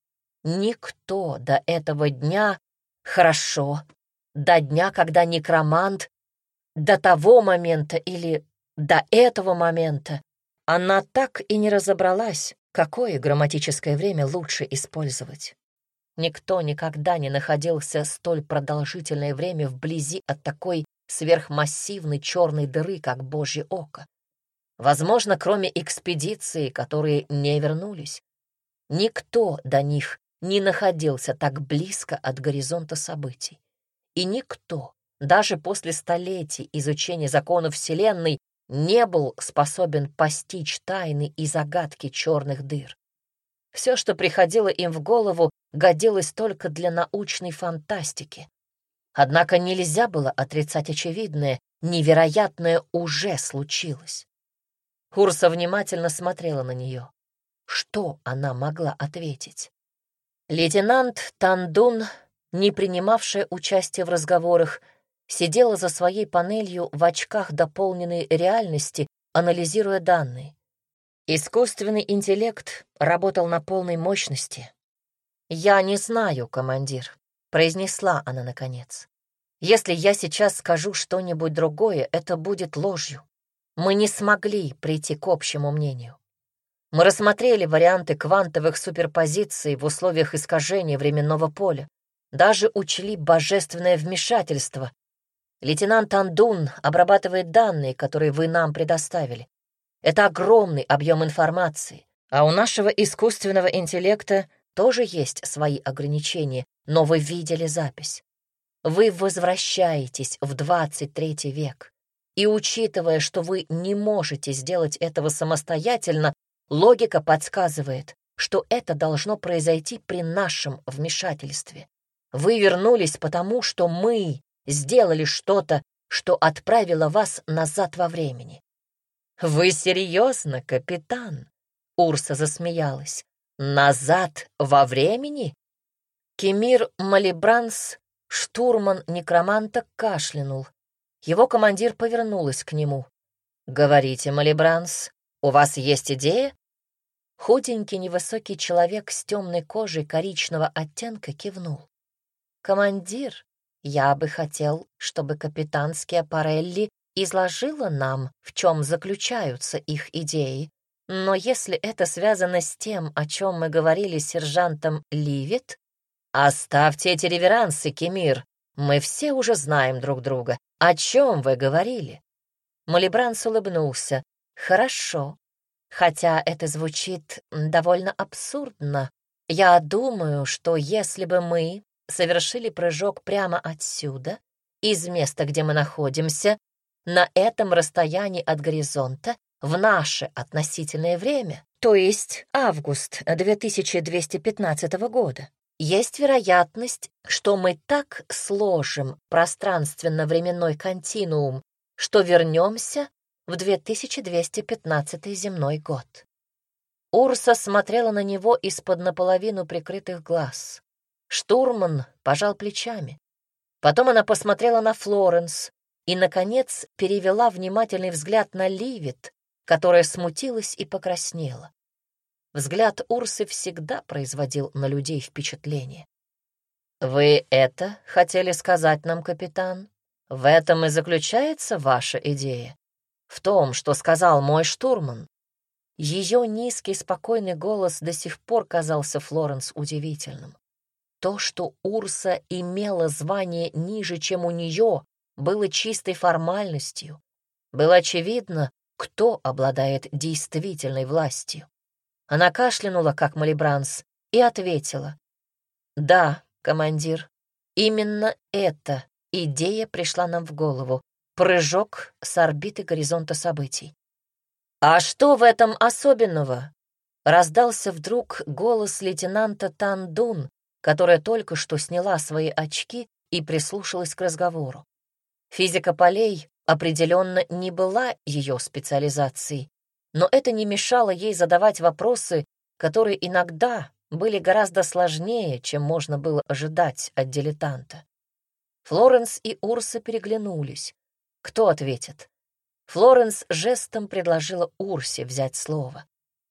Никто до этого дня, хорошо, до дня, когда Некромант, до того момента или до этого момента, она так и не разобралась, какое грамматическое время лучше использовать. Никто никогда не находился столь продолжительное время вблизи от такой сверхмассивной черной дыры, как Божье око. Возможно, кроме экспедиции, которые не вернулись. Никто до них не находился так близко от горизонта событий. И никто, даже после столетий изучения законов Вселенной, не был способен постичь тайны и загадки черных дыр. Все, что приходило им в голову, годилось только для научной фантастики. Однако нельзя было отрицать очевидное, невероятное уже случилось. Урса внимательно смотрела на нее. Что она могла ответить? Лейтенант Тандун, не принимавшая участие в разговорах, сидела за своей панелью в очках дополненной реальности, анализируя данные. Искусственный интеллект работал на полной мощности. «Я не знаю, командир», — произнесла она наконец. «Если я сейчас скажу что-нибудь другое, это будет ложью. Мы не смогли прийти к общему мнению. Мы рассмотрели варианты квантовых суперпозиций в условиях искажения временного поля, даже учли божественное вмешательство, Лейтенант Андун обрабатывает данные, которые вы нам предоставили. Это огромный объем информации, а у нашего искусственного интеллекта тоже есть свои ограничения, но вы видели запись. Вы возвращаетесь в двадцать третий век, и, учитывая, что вы не можете сделать этого самостоятельно, логика подсказывает, что это должно произойти при нашем вмешательстве. Вы вернулись потому, что мы сделали что-то, что отправило вас назад во времени. «Вы серьезно, капитан?» Урса засмеялась. «Назад во времени?» Кемир Малибранс, штурман некроманта, кашлянул. Его командир повернулась к нему. «Говорите, Малибранс, у вас есть идея?» Худенький невысокий человек с темной кожей коричневого оттенка кивнул. «Командир, я бы хотел, чтобы капитан Скиапарелли изложила нам, в чем заключаются их идеи. Но если это связано с тем, о чем мы говорили с сержантом Ливит, оставьте эти реверансы, Кемир. Мы все уже знаем друг друга. О чем вы говорили?» Малибранс улыбнулся. «Хорошо. Хотя это звучит довольно абсурдно. Я думаю, что если бы мы совершили прыжок прямо отсюда, из места, где мы находимся, на этом расстоянии от горизонта, в наше относительное время, то есть август две тысячи двести пятнадцатого года, есть вероятность, что мы так сложим пространственно-временной континуум, что вернемся в две тысячи двести пятнадцатый земной год. Урса смотрела на него из-под наполовину прикрытых глаз. Штурман пожал плечами. Потом она посмотрела на Флоренс и, наконец, перевела внимательный взгляд на Ливит, которая смутилась и покраснела. Взгляд Урсы всегда производил на людей впечатление. «Вы это хотели сказать нам, капитан? В этом и заключается ваша идея? В том, что сказал мой штурман?» Ее низкий, спокойный голос до сих пор казался Флоренс удивительным. То, что Урса имела звание ниже, чем у нее, было чистой формальностью. Было очевидно, кто обладает действительной властью. Она кашлянула, как Малибранс, и ответила: «Да, командир, именно эта идея пришла нам в голову. Прыжок с орбиты горизонта событий». «А что в этом особенного?» Раздался вдруг голос лейтенанта Тандун, которая только что сняла свои очки и прислушалась к разговору. Физика полей определенно не была ее специализацией, но это не мешало ей задавать вопросы, которые иногда были гораздо сложнее, чем можно было ожидать от дилетанта. Флоренс и Урса переглянулись. Кто ответит? Флоренс жестом предложила Урсе взять слово.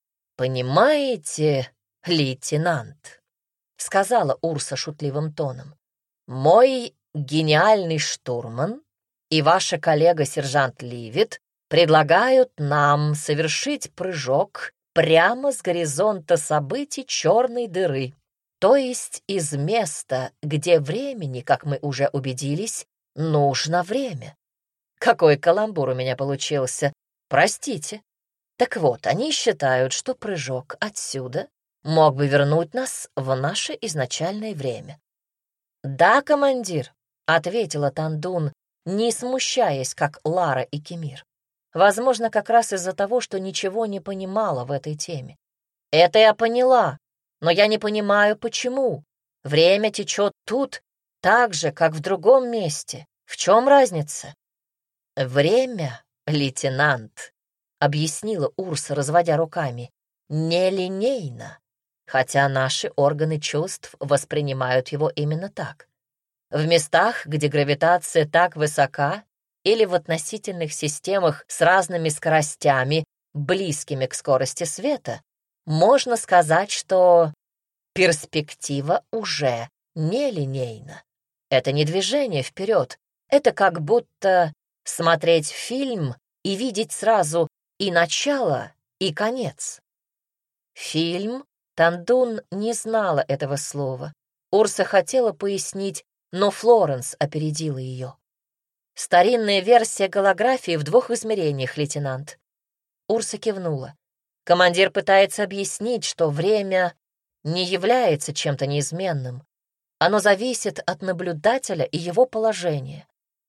«Понимаете, лейтенант», — сказала Урса шутливым тоном, «мой гениальный штурман и ваша коллега-сержант Ливит предлагают нам совершить прыжок прямо с горизонта событий черной дыры, то есть из места, где времени, как мы уже убедились, нужно время». Какой каламбур у меня получился. Простите. Так вот, они считают, что прыжок отсюда мог бы вернуть нас в наше изначальное время. «Да, командир», — ответила Тандун, не смущаясь, как Лара и Кемир. Возможно, как раз из-за того, что ничего не понимала в этой теме. «Это я поняла, но я не понимаю, почему. Время течет тут так же, как в другом месте. В чем разница?» «Время, лейтенант», — объяснила Урса, разводя руками, — «нелинейно, хотя наши органы чувств воспринимают его именно так. В местах, где гравитация так высока, или в относительных системах с разными скоростями, близкими к скорости света, можно сказать, что перспектива уже нелинейна. Это не движение вперед, это как будто смотреть фильм и видеть сразу и начало, и конец». Фильм? Тандун не знала этого слова. Урса хотела пояснить, но Флоренс опередила ее. Старинная версия голографии в двух измерениях, лейтенант. Урса кивнула. Командир пытается объяснить, что время не является чем-то неизменным. Оно зависит от наблюдателя и его положения.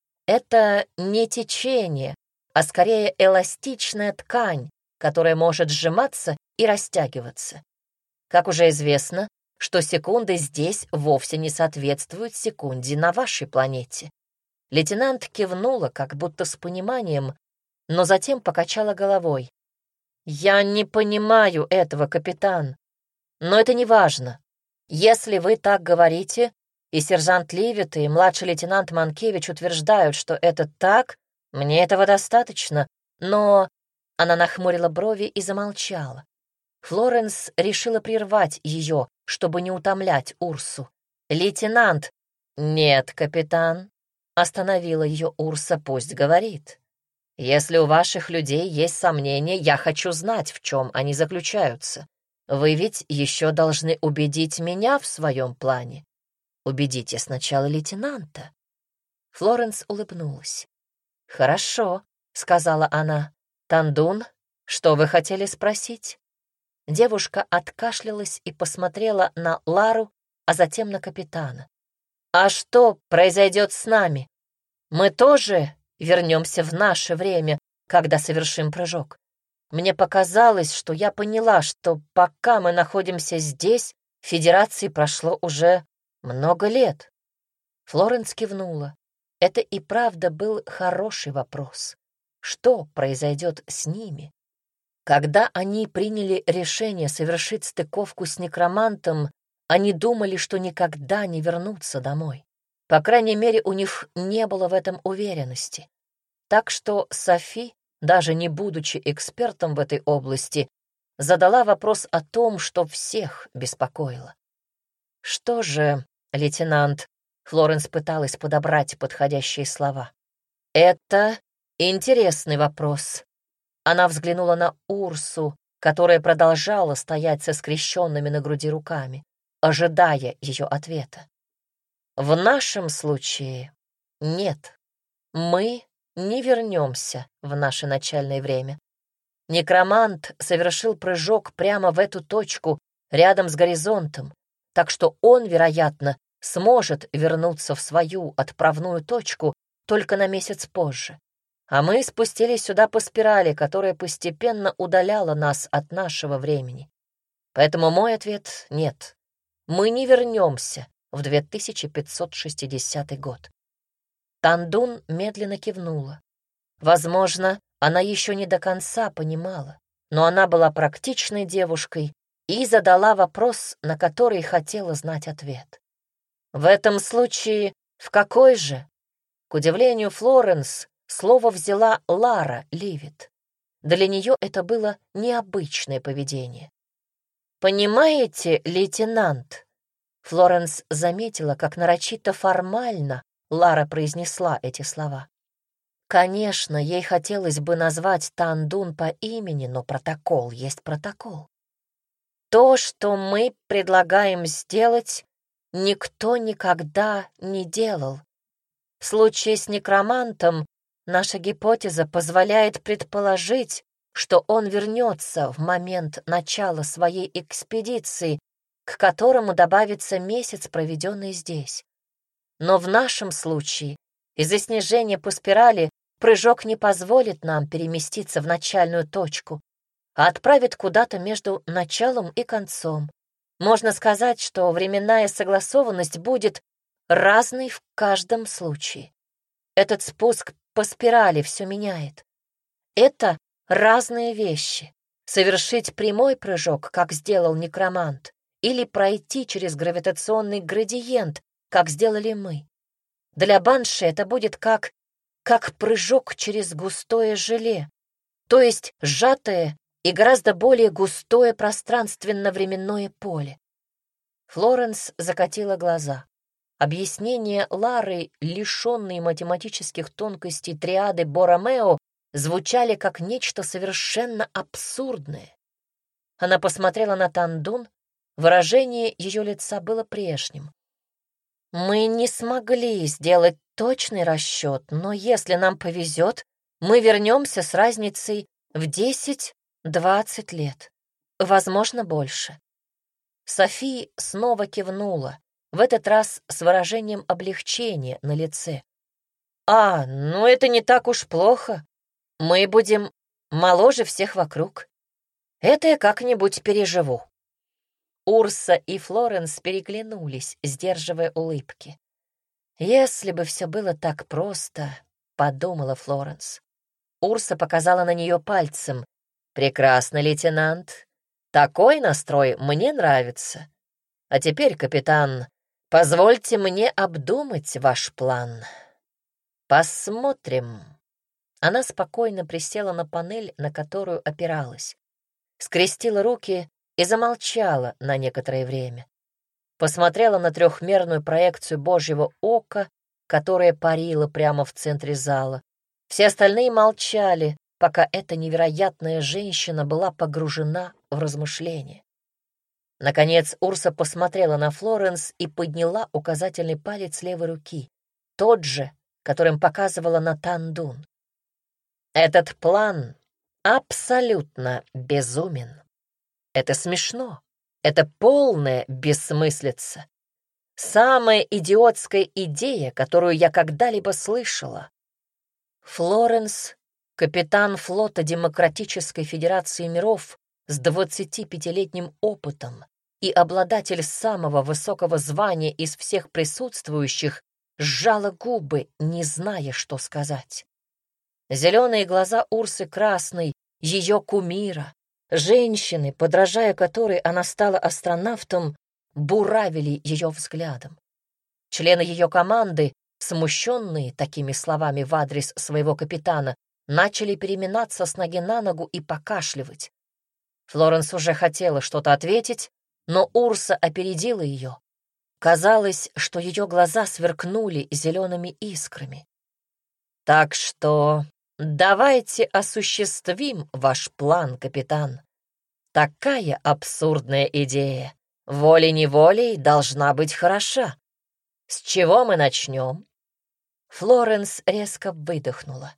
Это не течение, а скорее эластичная ткань, которая может сжиматься и растягиваться. Как уже известно, что секунды здесь вовсе не соответствуют секунде на вашей планете. Лейтенант кивнула, как будто с пониманием, но затем покачала головой. «Я не понимаю этого, капитан, но это не важно. Если вы так говорите, и сержант Ливет, и младший лейтенант Манкевич утверждают, что это так, мне этого достаточно, но...» Она нахмурила брови и замолчала. Флоренс решила прервать ее, чтобы не утомлять Урсу. «Лейтенант...» «Нет, капитан», — остановила ее Урса, пусть говорит. «Если у ваших людей есть сомнения, я хочу знать, в чем они заключаются. Вы ведь еще должны убедить меня в своем плане. Убедите сначала лейтенанта». Флоренс улыбнулась. «Хорошо», — сказала она. «Тандун, что вы хотели спросить?» Девушка откашлялась и посмотрела на Лару, а затем на капитана. «А что произойдет с нами? Мы тоже вернемся в наше время, когда совершим прыжок. Мне показалось, что я поняла, что пока мы находимся здесь, в Федерации прошло уже много лет». Флоренс кивнула. Это и правда был хороший вопрос. Что произойдет с ними? Когда они приняли решение совершить стыковку с некромантом, они думали, что никогда не вернутся домой. По крайней мере, у них не было в этом уверенности. Так что Софи, даже не будучи экспертом в этой области, задала вопрос о том, что всех беспокоило. «Что же, лейтенант?» — Флоренс пыталась подобрать подходящие слова. «Это интересный вопрос». Она взглянула на Урсу, которая продолжала стоять со скрещенными на груди руками, ожидая ее ответа. «В нашем случае нет. Мы не вернемся в наше начальное время. Некромант совершил прыжок прямо в эту точку, рядом с горизонтом, так что он, вероятно, сможет вернуться в свою отправную точку только на месяц позже. А мы спустились сюда по спирали, которая постепенно удаляла нас от нашего времени. Поэтому мой ответ — нет. Мы не вернемся в две тысячи пятьсот шестидесятый год». Тандун медленно кивнула. Возможно, она еще не до конца понимала, но она была практичной девушкой и задала вопрос, на который хотела знать ответ. «В этом случае в какой же?» К удивлению Флоренс, слово взяла Лара Ливет. Для нее это было необычное поведение. «Понимаете, лейтенант?» Флоренс заметила, как нарочито формально Лара произнесла эти слова. Конечно, ей хотелось бы назвать Тандун по имени, но протокол есть протокол. «То, что мы предлагаем сделать, никто никогда не делал. В случае с некромантом наша гипотеза позволяет предположить, что он вернется в момент начала своей экспедиции, к которому добавится месяц, проведенный здесь. Но в нашем случае из-за снижения по спирали прыжок не позволит нам переместиться в начальную точку, а отправит куда-то между началом и концом. Можно сказать, что временная согласованность будет разной в каждом случае. Этот спуск по спирали все меняет. Это разные вещи. Совершить прямой прыжок, как сделал некромант, или пройти через гравитационный градиент, как сделали мы. Для банши это будет как, как прыжок через густое желе, то есть сжатое и гораздо более густое пространственно-временное поле. Флоренс закатила глаза. Объяснение Лары, лишенные математических тонкостей триады Боромео, звучали как нечто совершенно абсурдное. Она посмотрела на Тандун, выражение ее лица было прежним. «Мы не смогли сделать точный расчет, но если нам повезет, мы вернемся с разницей в десять-двадцать лет, возможно, больше. Софи снова кивнула, в этот раз с выражением облегчения на лице. «А, ну это не так уж плохо. Мы будем моложе всех вокруг. Это я как-нибудь переживу». Урса и Флоренс переглянулись, сдерживая улыбки. «Если бы все было так просто», — подумала Флоренс. Урса показала на нее пальцем. «Прекрасно, лейтенант. Такой настрой мне нравится. А теперь, капитан, позвольте мне обдумать ваш план. Посмотрим». Она спокойно присела на панель, на которую опиралась, скрестила руки и замолчала на некоторое время. Посмотрела на трехмерную проекцию Божьего ока, которая парила прямо в центре зала. Все остальные молчали, пока эта невероятная женщина была погружена в размышления. Наконец Урса посмотрела на Флоренс и подняла указательный палец левой руки, тот же, которым показывала на Тандун. «Этот план абсолютно безумен. Это смешно. Это полная бессмыслица. Самая идиотская идея, которую я когда-либо слышала. Флоренс, капитан флота Демократической Федерации миров с двадцатипятилетним опытом и обладатель самого высокого звания из всех присутствующих, сжала губы, не зная, что сказать. Зеленые глаза Урсы Красной, ее кумира, женщины, подражая которой она стала астронавтом, буравили ее взглядом. Члены ее команды, смущенные такими словами в адрес своего капитана, начали переминаться с ноги на ногу и покашливать. Флоренс уже хотела что-то ответить, но Урса опередила ее. Казалось, что ее глаза сверкнули зелеными искрами. «Так что давайте осуществим ваш план, капитан. Такая абсурдная идея волей-неволей должна быть хороша. С чего мы начнем?» Флоренс резко выдохнула.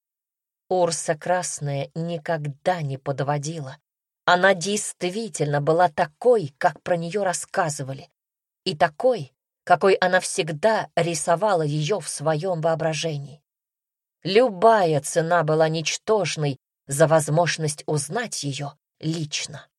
Урса Красная никогда не подводила. Она действительно была такой, как про нее рассказывали, и такой, какой она всегда рисовала ее в своем воображении. Любая цена была ничтожной за возможность узнать ее лично.